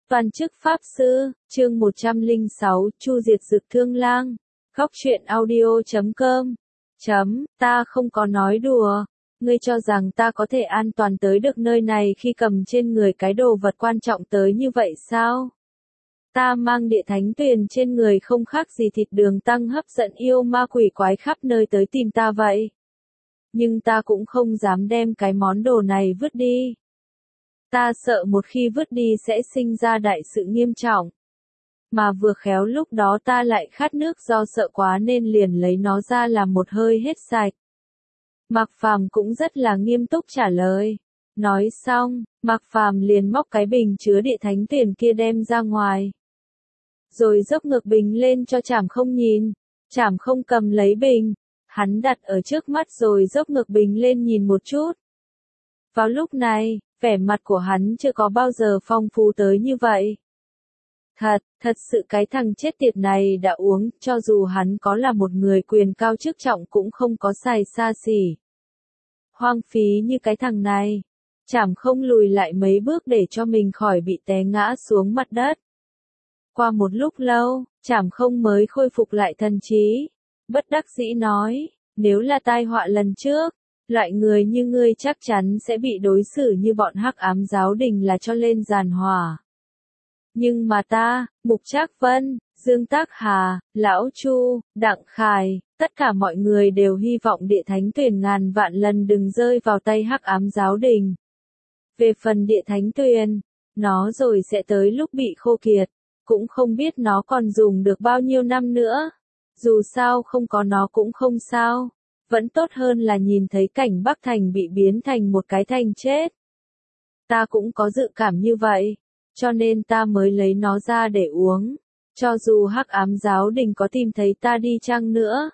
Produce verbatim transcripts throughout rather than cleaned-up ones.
Toàn chức Pháp Sư, chương một trăm lẻ sáu, Chu Diệt Dực Thương Lang. Góc truyện audio chấm com. Chấm, ta không có nói đùa. Ngươi cho rằng ta có thể an toàn tới được nơi này khi cầm trên người cái đồ vật quan trọng tới như vậy sao? Ta mang địa thánh tuyền trên người không khác gì thịt đường tăng hấp dẫn yêu ma quỷ quái khắp nơi tới tìm ta vậy. Nhưng ta cũng không dám đem cái món đồ này vứt đi. Ta sợ một khi vứt đi sẽ sinh ra đại sự nghiêm trọng. Mà vừa khéo lúc đó ta lại khát nước do sợ quá nên liền lấy nó ra làm một hơi hết sạch. Mạc Phàm cũng rất là nghiêm túc trả lời. Nói xong, Mạc Phàm liền móc cái bình chứa địa thánh tuyền kia đem ra ngoài. Rồi dốc ngược bình lên cho Trảm Không nhìn. Trảm Không cầm lấy bình. Hắn đặt ở trước mắt rồi dốc ngược bình lên nhìn một chút. Vào lúc này, vẻ mặt của hắn chưa có bao giờ phong phú tới như vậy. Thật, thật sự cái thằng chết tiệt này đã uống, cho dù hắn có là một người quyền cao chức trọng cũng không có xài xa xỉ. Hoang phí như cái thằng này. Trảm Không lùi lại mấy bước để cho mình khỏi bị té ngã xuống mặt đất. Qua một lúc lâu, Trảm Không mới khôi phục lại thần trí. Bất đắc dĩ nói, nếu là tai họa lần trước, loại người như ngươi chắc chắn sẽ bị đối xử như bọn hắc ám giáo đình là cho lên giàn hỏa. Nhưng mà ta, Mục Trác Vân, Dương Tác Hà, Lão Chu, Đặng Khải, tất cả mọi người đều hy vọng địa thánh tuyền ngàn vạn lần đừng rơi vào tay hắc ám giáo đình. Về phần địa thánh tuyền, nó rồi sẽ tới lúc bị khô kiệt, cũng không biết nó còn dùng được bao nhiêu năm nữa. Dù sao không có nó cũng không sao. Vẫn tốt hơn là nhìn thấy cảnh Bắc Thành bị biến thành một cái thành chết. Ta cũng có dự cảm như vậy, cho nên ta mới lấy nó ra để uống, cho dù hắc ám giáo đình có tìm thấy ta đi chăng nữa.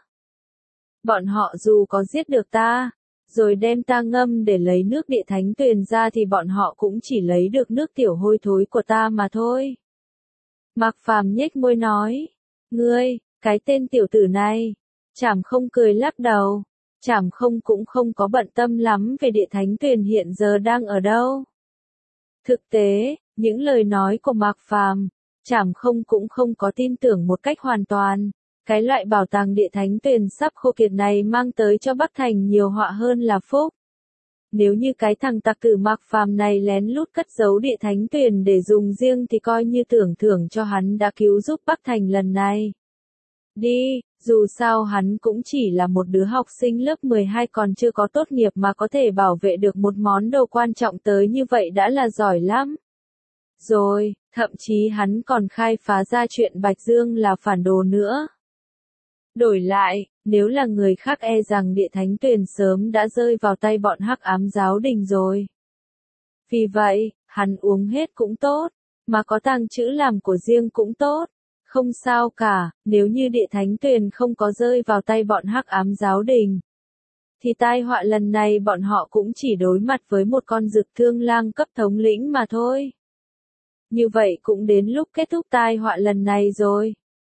Bọn họ dù có giết được ta, rồi đem ta ngâm để lấy nước địa thánh tuyền ra thì bọn họ cũng chỉ lấy được nước tiểu hôi thối của ta mà thôi. Mạc Phàm nhếch môi nói, ngươi, cái tên tiểu tử này. Trảm Không cười lắc đầu. Trảm Không cũng không có bận tâm lắm về địa thánh tuyền hiện giờ đang ở đâu. Thực tế, những lời nói của Mạc Phàm, Trảm Không cũng không có tin tưởng một cách hoàn toàn. Cái loại bảo tàng địa thánh tuyền sắp khô kiệt này mang tới cho Bắc Thành nhiều họa hơn là phúc. Nếu như cái thằng tặc tử Mạc Phàm này lén lút cất giấu địa thánh tuyền để dùng riêng thì coi như tưởng thưởng cho hắn đã cứu giúp Bắc Thành lần này. Đi, dù sao hắn cũng chỉ là một đứa học sinh lớp mười hai còn chưa có tốt nghiệp mà có thể bảo vệ được một món đồ quan trọng tới như vậy đã là giỏi lắm. Rồi, thậm chí hắn còn khai phá ra chuyện Bạch Dương là phản đồ nữa. Đổi lại, nếu là người khác e rằng địa thánh tuyền sớm đã rơi vào tay bọn hắc ám giáo đình rồi. Vì vậy, hắn uống hết cũng tốt, mà có tàng trữ làm của riêng cũng tốt. Không sao cả, nếu như địa thánh tuyền không có rơi vào tay bọn hắc ám giáo đình, thì tai họa lần này bọn họ cũng chỉ đối mặt với một con dực thương lang cấp thống lĩnh mà thôi. Như vậy cũng đến lúc kết thúc tai họa lần này rồi.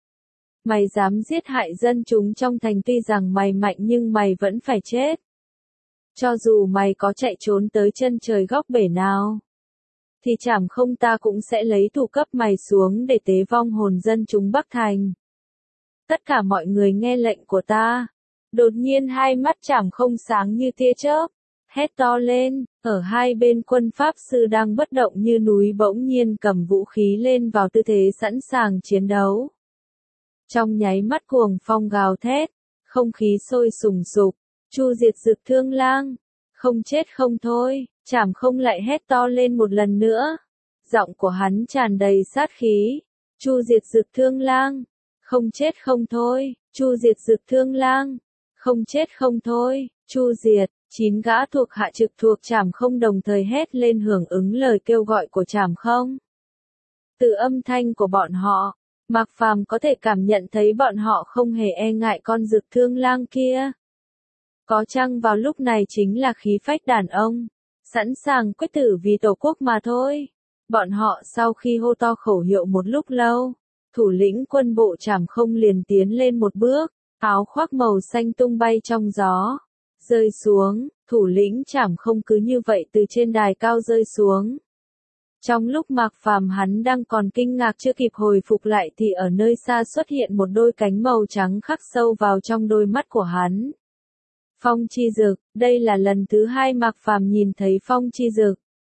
Mày dám giết hại dân chúng trong thành, tuy rằng mày mạnh nhưng mày vẫn phải chết. Cho dù mày có chạy trốn tới chân trời góc bể nào, thì Trảm Không ta cũng sẽ lấy thủ cấp mày xuống để tế vong hồn dân chúng Bắc Thành. Tất cả mọi người nghe lệnh của ta. Đột nhiên hai mắt Trảm Không sáng như tia chớp, hét to lên, ở hai bên quân Pháp Sư đang bất động như núi bỗng nhiên cầm vũ khí lên vào tư thế sẵn sàng chiến đấu. Trong nháy mắt cuồng phong gào thét, không khí sôi sùng sục, Chu Diệt Dực Thương Lang, không chết không thôi. Trảm Không lại hét to lên một lần nữa. Giọng của hắn tràn đầy sát khí. Chu Diệt Dực Thương Lang, không chết không thôi. Chu Diệt Dực Thương Lang, không chết không thôi. Chu Diệt, chín gã thuộc hạ trực thuộc Trảm Không đồng thời hét lên hưởng ứng lời kêu gọi của Trảm Không. Từ âm thanh của bọn họ, Mạc Phàm có thể cảm nhận thấy bọn họ không hề e ngại con dực thương lang kia. Có chăng vào lúc này chính là khí phách đàn ông, sẵn sàng quyết tử vì tổ quốc mà thôi. Bọn họ sau khi hô to khẩu hiệu một lúc lâu, thủ lĩnh quân bộ Trảm Không liền tiến lên một bước, áo khoác màu xanh tung bay trong gió, rơi xuống. Thủ lĩnh Trảm Không cứ như vậy từ trên đài cao rơi xuống. Trong lúc Mạc Phàm hắn đang còn kinh ngạc chưa kịp hồi phục lại thì ở nơi xa xuất hiện một đôi cánh màu trắng khắc sâu vào trong đôi mắt của hắn. Phong Chi Dực, đây là lần thứ hai Mạc Phàm nhìn thấy Phong Chi Dực.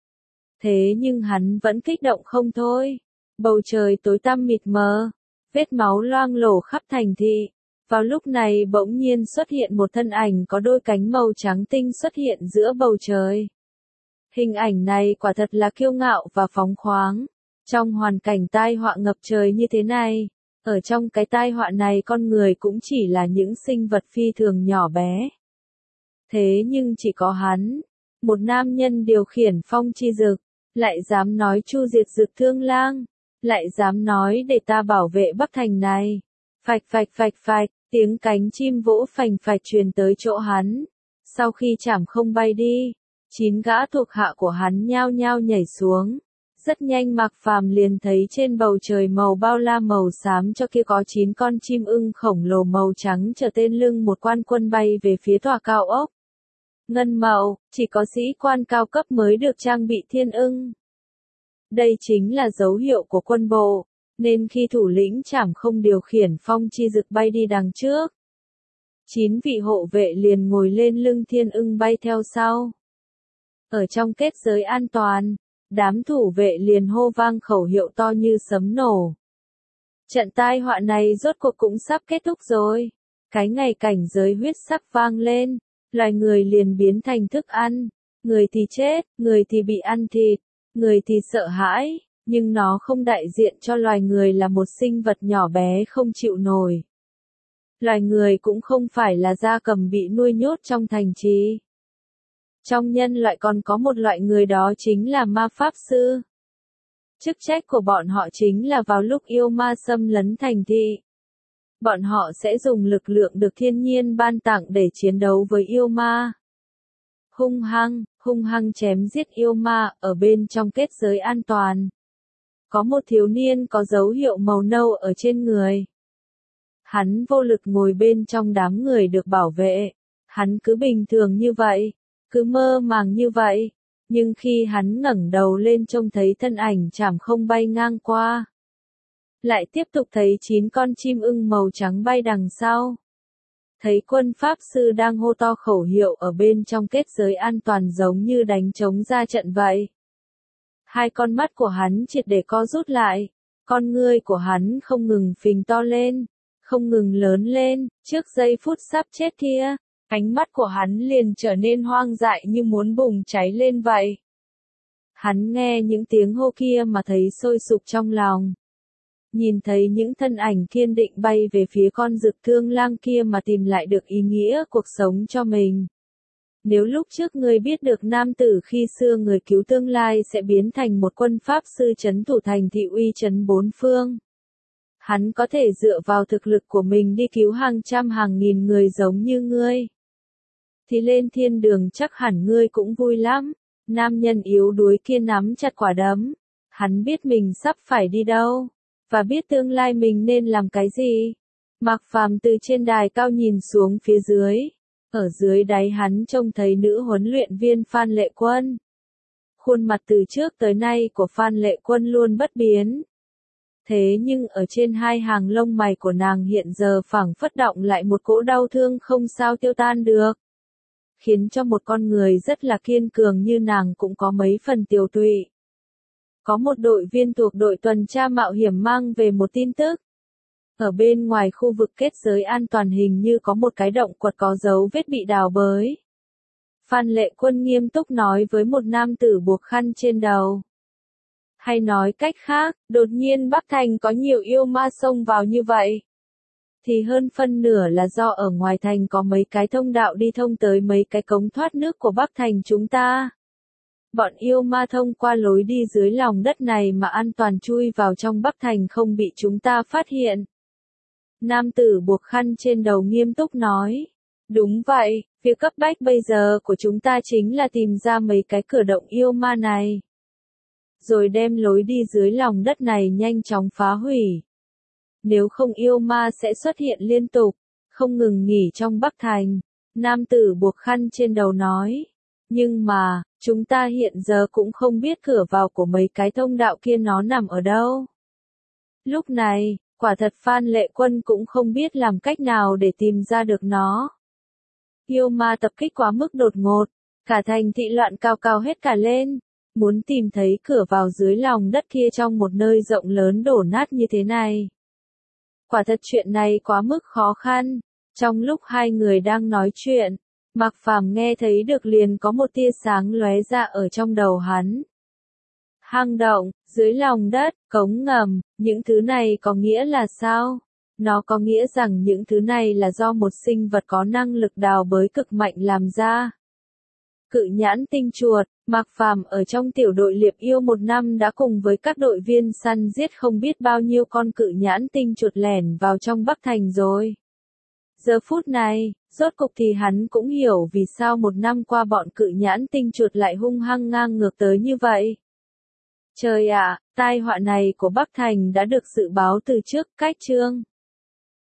Thế nhưng hắn vẫn kích động không thôi. Bầu trời tối tăm mịt mờ, vết máu loang lổ khắp thành thị. Vào lúc này bỗng nhiên xuất hiện một thân ảnh có đôi cánh màu trắng tinh xuất hiện giữa bầu trời. Hình ảnh này quả thật là kiêu ngạo và phóng khoáng. Trong hoàn cảnh tai họa ngập trời như thế này, ở trong cái tai họa này con người cũng chỉ là những sinh vật phi thường nhỏ bé. Thế nhưng chỉ có hắn, một nam nhân điều khiển Phong Chi Dực, lại dám nói chu diệt Dực Thương Lang, lại dám nói để ta bảo vệ Bắc Thành này. Phạch phạch phạch phạch, tiếng cánh chim vỗ phành phạch truyền tới chỗ hắn. Sau khi chảm không bay đi, chín gã thuộc hạ của hắn nhao nhao nhảy xuống. Rất nhanh Mạc Phàm liền thấy trên bầu trời màu bao la màu xám cho kia có chín con chim ưng khổng lồ màu trắng trở tên lưng một quan quân bay về phía tòa cao ốc. Ngân màu, chỉ có sĩ quan cao cấp mới được trang bị thiên ưng. Đây chính là dấu hiệu của quân bộ, nên khi thủ lĩnh Trảm Không điều khiển Phong Chi Dực bay đi đằng trước, chín vị hộ vệ liền ngồi lên lưng thiên ưng bay theo sau. Ở trong kết giới an toàn, đám thủ vệ liền hô vang khẩu hiệu to như sấm nổ. Trận tai họa này rốt cuộc cũng sắp kết thúc rồi. Cái ngày cảnh giới huyết sắc vang lên, loài người liền biến thành thức ăn, người thì chết, người thì bị ăn thịt, người thì sợ hãi, nhưng nó không đại diện cho loài người là một sinh vật nhỏ bé không chịu nổi. Loài người cũng không phải là gia cầm bị nuôi nhốt trong thành trì. Trong nhân loại còn có một loại người, đó chính là ma pháp sư. Chức trách của bọn họ chính là vào lúc yêu ma xâm lấn thành thị, bọn họ sẽ dùng lực lượng được thiên nhiên ban tặng để chiến đấu với yêu ma. Hung hăng, hung hăng chém giết yêu ma ở bên trong kết giới an toàn. Có một thiếu niên có dấu hiệu màu nâu ở trên người. Hắn vô lực ngồi bên trong đám người được bảo vệ. Hắn cứ bình thường như vậy, cứ mơ màng như vậy. Nhưng khi hắn ngẩng đầu lên trông thấy thân ảnh Trảm Không bay ngang qua, lại tiếp tục thấy chín con chim ưng màu trắng bay đằng sau. Thấy quân pháp sư đang hô to khẩu hiệu ở bên trong kết giới an toàn giống như đánh trống ra trận vậy. Hai con mắt của hắn triệt để co rút lại, con ngươi của hắn không ngừng phình to lên, không ngừng lớn lên, trước giây phút sắp chết kia, ánh mắt của hắn liền trở nên hoang dại như muốn bùng cháy lên vậy. Hắn nghe những tiếng hô kia mà thấy sôi sục trong lòng. Nhìn thấy những thân ảnh kiên định bay về phía con Dực Thương Lang kia mà tìm lại được ý nghĩa cuộc sống cho mình. Nếu lúc trước người biết được nam tử khi xưa người cứu tương lai sẽ biến thành một quân pháp sư trấn thủ thành thị uy chấn bốn phương, hắn có thể dựa vào thực lực của mình đi cứu hàng trăm hàng nghìn người giống như ngươi, thì lên thiên đường chắc hẳn ngươi cũng vui lắm. Nam nhân yếu đuối kia nắm chặt quả đấm. Hắn biết mình sắp phải đi đâu, và biết tương lai mình nên làm cái gì. Mạc Phàm từ trên đài cao nhìn xuống phía dưới. Ở dưới đáy hắn trông thấy nữ huấn luyện viên Phan Lệ Quân. Khuôn mặt từ trước tới nay của Phan Lệ Quân luôn bất biến. Thế nhưng ở trên hai hàng lông mày của nàng hiện giờ phảng phất động lại một cỗ đau thương không sao tiêu tan được. Khiến cho một con người rất là kiên cường như nàng cũng có mấy phần tiều tụy. Có một đội viên thuộc đội tuần tra mạo hiểm mang về một tin tức. Ở bên ngoài khu vực kết giới an toàn hình như có một cái động quật có dấu vết bị đào bới. Phan Lệ Quân nghiêm túc nói với một nam tử buộc khăn trên đầu. Hay nói cách khác, đột nhiên Bắc Thành có nhiều yêu ma xông vào như vậy, thì hơn phân nửa là do ở ngoài thành có mấy cái thông đạo đi thông tới mấy cái cống thoát nước của Bắc Thành chúng ta. Bọn yêu ma thông qua lối đi dưới lòng đất này mà an toàn chui vào trong Bắc Thành không bị chúng ta phát hiện. Nam tử buộc khăn trên đầu nghiêm túc nói. Đúng vậy, việc cấp bách bây giờ của chúng ta chính là tìm ra mấy cái cửa động yêu ma này, rồi đem lối đi dưới lòng đất này nhanh chóng phá hủy. Nếu không yêu ma sẽ xuất hiện liên tục, không ngừng nghỉ trong Bắc Thành. Nam tử buộc khăn trên đầu nói. Nhưng mà, chúng ta hiện giờ cũng không biết cửa vào của mấy cái thông đạo kia nó nằm ở đâu. Lúc này, quả thật Phan Lệ Quân cũng không biết làm cách nào để tìm ra được nó. Yêu ma tập kích quá mức đột ngột, cả thành thị loạn cao cao hết cả lên. Muốn tìm thấy cửa vào dưới lòng đất kia trong một nơi rộng lớn đổ nát như thế này. Quả thật chuyện này quá mức khó khăn. Trong lúc hai người đang nói chuyện, Mạc Phàm nghe thấy được liền có một tia sáng lóe ra ở trong đầu hắn. Hang động, dưới lòng đất, cống ngầm, những thứ này có nghĩa là sao? Nó có nghĩa rằng những thứ này là do một sinh vật có năng lực đào bới cực mạnh làm ra. Cự nhãn tinh chuột, Mạc Phàm ở trong tiểu đội liệp yêu một năm đã cùng với các đội viên săn giết không biết bao nhiêu con cự nhãn tinh chuột lẻn vào trong Bắc Thành rồi. Giờ phút này, rốt cục thì hắn cũng hiểu vì sao một năm qua bọn cự nhãn tinh chuột lại hung hăng ngang ngược tới như vậy. Trời ạ, tai họa này của Bắc Thành đã được dự báo từ trước, cách chương.